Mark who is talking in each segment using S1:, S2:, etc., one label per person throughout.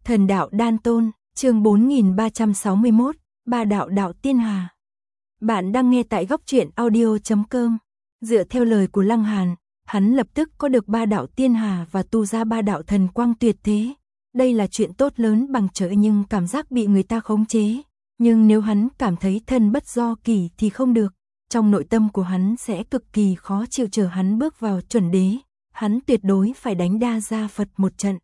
S1: Thần đạo đan tôn, chương 4361, Ba đạo đạo tiên hà. Bạn đang nghe tại góc truyện audio.com. Dựa theo lời của Lăng Hàn, hắn lập tức có được ba đạo tiên hà và tu ra ba đạo thần quang tuyệt thế. Đây là chuyện tốt lớn bằng trời, nhưng cảm giác bị người ta khống chế. Nhưng nếu hắn cảm thấy thân bất do kỳ thì không được. Trong nội tâm của hắn sẽ cực kỳ khó chịu. Chờ hắn bước vào chuẩn đế, hắn tuyệt đối phải đánh Đa Gia Phật một trận.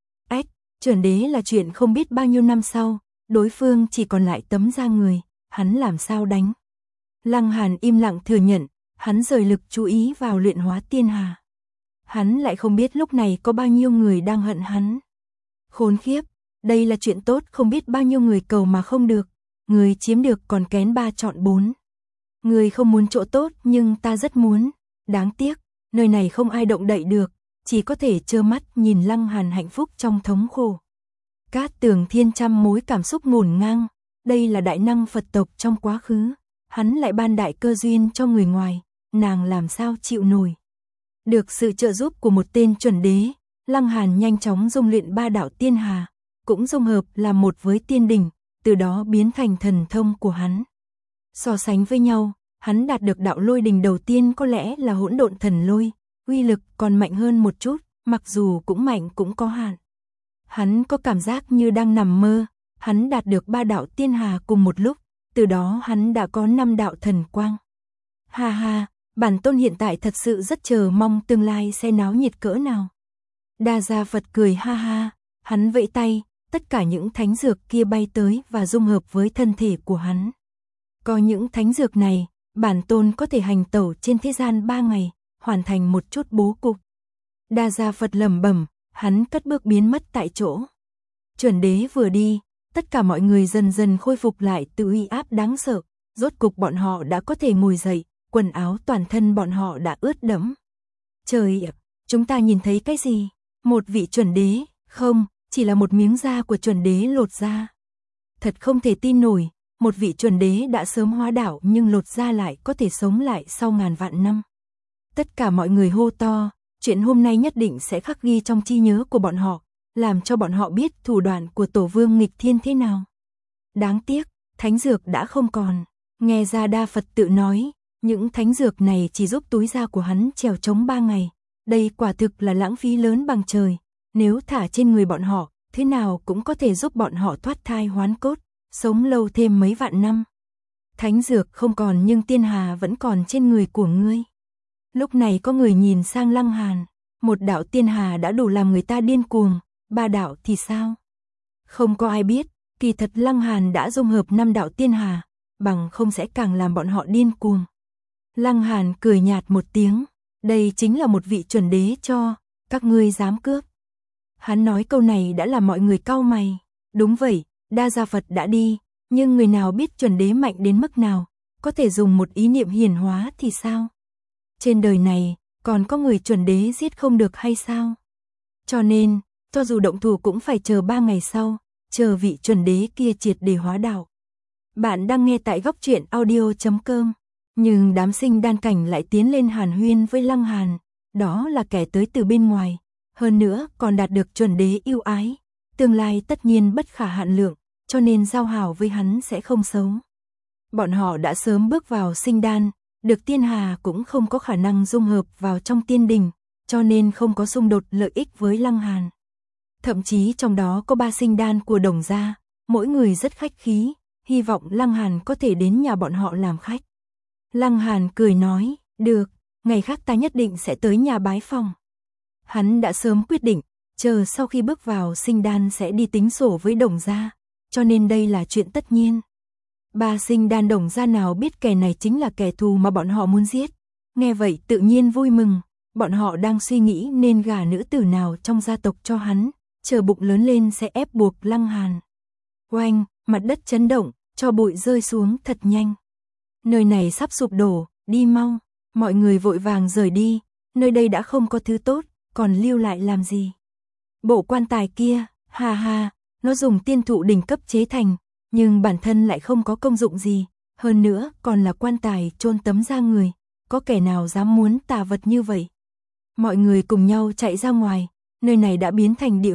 S1: Chuẩn đế là chuyện không biết bao nhiêu năm sau, đối phương chỉ còn lại tấm da người, hắn làm sao đánh. Lăng Hàn im lặng thừa nhận, hắn rời lực chú ý vào luyện hóa tiên hà. Hắn lại không biết lúc này có bao nhiêu người đang hận hắn. Khốn khiếp, đây là chuyện tốt không biết bao nhiêu người cầu mà không được, người chiếm được còn kén 3 chọn 4. Người không muốn chỗ tốt nhưng ta rất muốn, đáng tiếc, nơi này không ai động đậy được. Chỉ có thể trơ mắt nhìn Lăng Hàn hạnh phúc trong thống khổ. Cát Tường Thiên trăm mối cảm xúc ngổn ngang, đây là đại năng Phật tộc trong quá khứ, hắn lại ban đại cơ duyên cho người ngoài, nàng làm sao chịu nổi. Được sự trợ giúp của một tên chuẩn đế, Lăng Hàn nhanh chóng dung luyện ba đạo tiên hà, cũng dung hợp làm một với tiên đỉnh, từ đó biến thành thần thông của hắn. So sánh với nhau, hắn đạt được đạo lôi đỉnh đầu tiên có lẽ là hỗn độn thần lôi. Uy lực còn mạnh hơn một chút, mặc dù cũng mạnh cũng có hạn. Hắn có cảm giác như đang nằm mơ, hắn đạt được ba đạo tiên hà cùng một lúc, từ đó hắn đã có 5 đạo thần quang. Ha ha, bản tôn hiện tại thật sự rất chờ mong tương lai sẽ náo nhiệt cỡ nào. Đa Gia Phật cười ha ha, hắn vẫy tay, tất cả những thánh dược kia bay tới và dung hợp với thân thể của hắn. Có những thánh dược này, bản tôn có thể hành tẩu trên thế gian 3 ngày. Hoàn thành một chút bố cục. Đa Gia Phật lẩm bẩm, hắn cất bước biến mất tại chỗ. Chuẩn đế vừa đi, tất cả mọi người dần dần khôi phục lại tự uy áp đáng sợ, rốt cục bọn họ đã có thể ngồi dậy, quần áo toàn thân bọn họ đã ướt đẫm. Trời ạ, chúng ta nhìn thấy cái gì? Một vị chuẩn đế, không, chỉ là một miếng da của chuẩn đế lột ra. Thật không thể tin nổi, một vị chuẩn đế đã sớm hóa đạo nhưng lột da lại có thể sống lại sau ngàn vạn năm. Tất cả mọi người hô to, chuyện hôm nay nhất định sẽ khắc ghi trong trí nhớ của bọn họ, làm cho bọn họ biết thủ đoạn của Tổ Vương nghịch thiên thế nào. Đáng tiếc, thánh dược đã không còn. Nghe ra Đa Phật tự nói, những thánh dược này chỉ giúp túi da của hắn trèo trống 3 ngày. Đây quả thực là lãng phí lớn bằng trời. Nếu thả trên người bọn họ, thế nào cũng có thể giúp bọn họ thoát thai hoán cốt, sống lâu thêm mấy vạn năm. Thánh dược không còn nhưng tiên hà vẫn còn trên người của ngươi. Lúc này có người nhìn sang Lăng Hàn, một đạo tiên hà đã đủ làm người ta điên cuồng, ba đạo thì sao? Không có ai biết, kỳ thật Lăng Hàn đã dung hợp 5 đạo tiên hà, bằng không sẽ càng làm bọn họ điên cuồng. Lăng Hàn cười nhạt một tiếng, đây chính là một vị chuẩn đế cho, các ngươi dám cướp. Hắn nói câu này đã làm mọi người cau mày, đúng vậy, Đa Gia Phật đã đi, nhưng người nào biết chuẩn đế mạnh đến mức nào, có thể dùng một ý niệm hiển hóa thì sao? Trên đời này, còn có người chuẩn đế giết không được hay sao? Cho nên, cho dù động thủ cũng phải chờ 3 ngày sau, chờ vị chuẩn đế kia triệt để hóa đạo. Bạn đang nghe tại góc truyện audio.com, nhưng đám sinh đan cảnh lại tiến lên hàn huyên với Lăng Hàn, đó là kẻ tới từ bên ngoài, hơn nữa còn đạt được chuẩn đế yêu ái, tương lai tất nhiên bất khả hạn lượng, cho nên giao hảo với hắn sẽ không xấu. Bọn họ đã sớm bước vào sinh đan, được tiên hà cũng không có khả năng dung hợp vào trong tiên đình, cho nên không có xung đột lợi ích với Lăng Hàn. Thậm chí trong đó có 3 sinh đan của Đồng gia, mỗi người rất khách khí, hy vọng Lăng Hàn có thể đến nhà bọn họ làm khách. Lăng Hàn cười nói, được, ngày khác ta nhất định sẽ tới nhà bái phòng. Hắn đã sớm quyết định, chờ sau khi bước vào sinh đan sẽ đi tính sổ với Đồng gia, cho nên đây là chuyện tất nhiên. 3 sinh đan Đồng gia nào biết kẻ này chính là kẻ thù mà bọn họ muốn giết. Nghe vậy tự nhiên vui mừng, bọn họ đang suy nghĩ nên gả nữ tử nào trong gia tộc cho hắn, chờ bụng lớn lên sẽ ép buộc Lăng Hàn. Oanh, mặt đất chấn động, cho bụi rơi xuống thật nhanh. Nơi này sắp sụp đổ, đi mau, mọi người vội vàng rời đi, nơi đây đã không có thứ tốt, còn lưu lại làm gì. Bộ quan tài kia, ha ha, nó dùng tiên thụ đỉnh cấp chế thành, nhưng bản thân lại không có công dụng gì, hơn nữa còn là quan tài chôn tấm da người, có kẻ nào dám muốn tà vật như vậy. Mọi người cùng nhau chạy ra ngoài, nơi này đã biến thành địa ngục,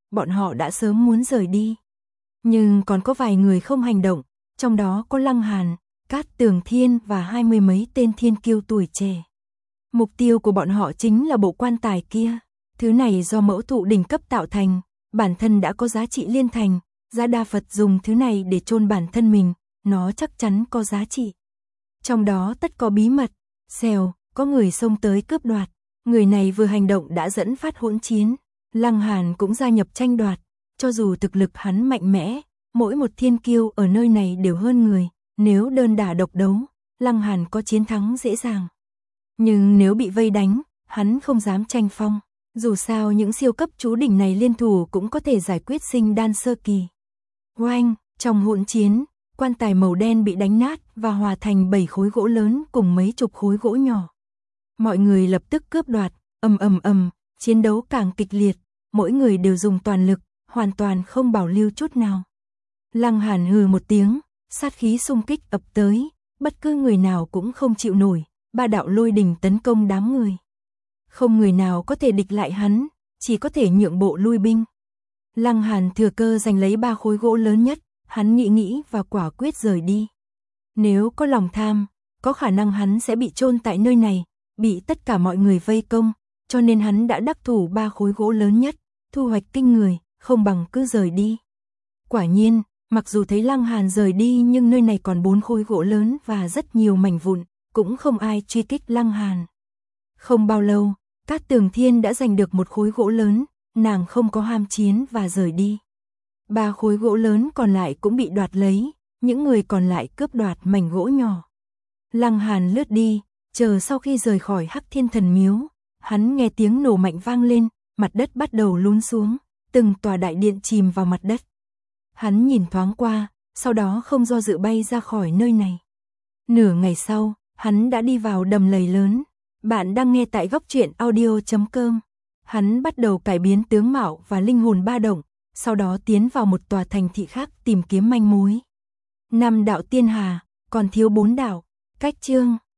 S1: bọn họ đã sớm muốn rời đi. Nhưng còn có vài người không hành động, trong đó có Lăng Hàn, Cát Tường Thiên và 20 mấy tên thiên kiêu tuổi trẻ. Mục tiêu của bọn họ chính là bộ quan tài kia. Thứ này do mẫu thụ đỉnh cấp tạo thành, bản thân đã có giá trị liên thành, Giá Đa Phật dùng thứ này để chôn bản thân mình, nó chắc chắn có giá trị. Trong đó tất có bí mật, xèo, có người xông tới cướp đoạt, người này vừa hành động đã dẫn phát hỗn chiến, Lăng Hàn cũng gia nhập tranh đoạt, cho dù thực lực hắn mạnh mẽ, mỗi một thiên kiêu ở nơi này đều hơn người, nếu đơn đả độc đấu, Lăng Hàn có chiến thắng dễ dàng. Nhưng nếu bị vây đánh, hắn không dám tranh phong, dù sao những siêu cấp chú đỉnh này liên thủ cũng có thể giải quyết sinh đan sơ kỳ. Oanh, trong hỗn chiến, quan tài màu đen bị đánh nát và hòa thành 7 khối gỗ lớn cùng mấy chục khối gỗ nhỏ. Mọi người lập tức cướp đoạt, ầm, chiến đấu càng kịch liệt, mỗi người đều dùng toàn lực, hoàn toàn không bảo lưu chút nào. Lăng Hàn hừ một tiếng, sát khí xung kích ập tới, bất cứ người nào cũng không chịu nổi, 3 đạo lôi đình tấn công đám người. Không người nào có thể địch lại hắn, chỉ có thể nhượng bộ lui binh. Lăng Hàn thừa cơ giành lấy 3 khối gỗ lớn nhất, hắn nghĩ và quả quyết rời đi. Nếu có lòng tham, có khả năng hắn sẽ bị chôn tại nơi này, bị tất cả mọi người vây công, cho nên hắn đã đắc thủ 3 khối gỗ lớn nhất, thu hoạch kinh người, không bằng cứ rời đi. Quả nhiên, mặc dù thấy Lăng Hàn rời đi nhưng nơi này còn 4 khối gỗ lớn và rất nhiều mảnh vụn, cũng không ai truy kích Lăng Hàn. Không bao lâu, Cát Tường Thiên đã giành được 1 khối gỗ lớn, nàng không có ham chiến và rời đi. 3 khối gỗ lớn còn lại cũng bị đoạt lấy, những người còn lại cướp đoạt mảnh gỗ nhỏ. Lăng Hàn lướt đi, chờ sau khi rời khỏi Hắc Thiên Thần Miếu, hắn nghe tiếng nổ mạnh vang lên, mặt đất bắt đầu lún xuống, từng tòa đại điện chìm vào mặt đất. Hắn nhìn thoáng qua, sau đó không do dự bay ra khỏi nơi này. Nửa ngày sau, hắn đã đi vào đầm lầy lớn. Bạn đang nghe tại góc truyện audio.com. Hắn bắt đầu cải biến tướng mạo và linh hồn ba động, sau đó tiến vào một tòa thành thị khác tìm kiếm manh mối. 5 đạo tiên hà, còn thiếu 4 đạo. Cách chương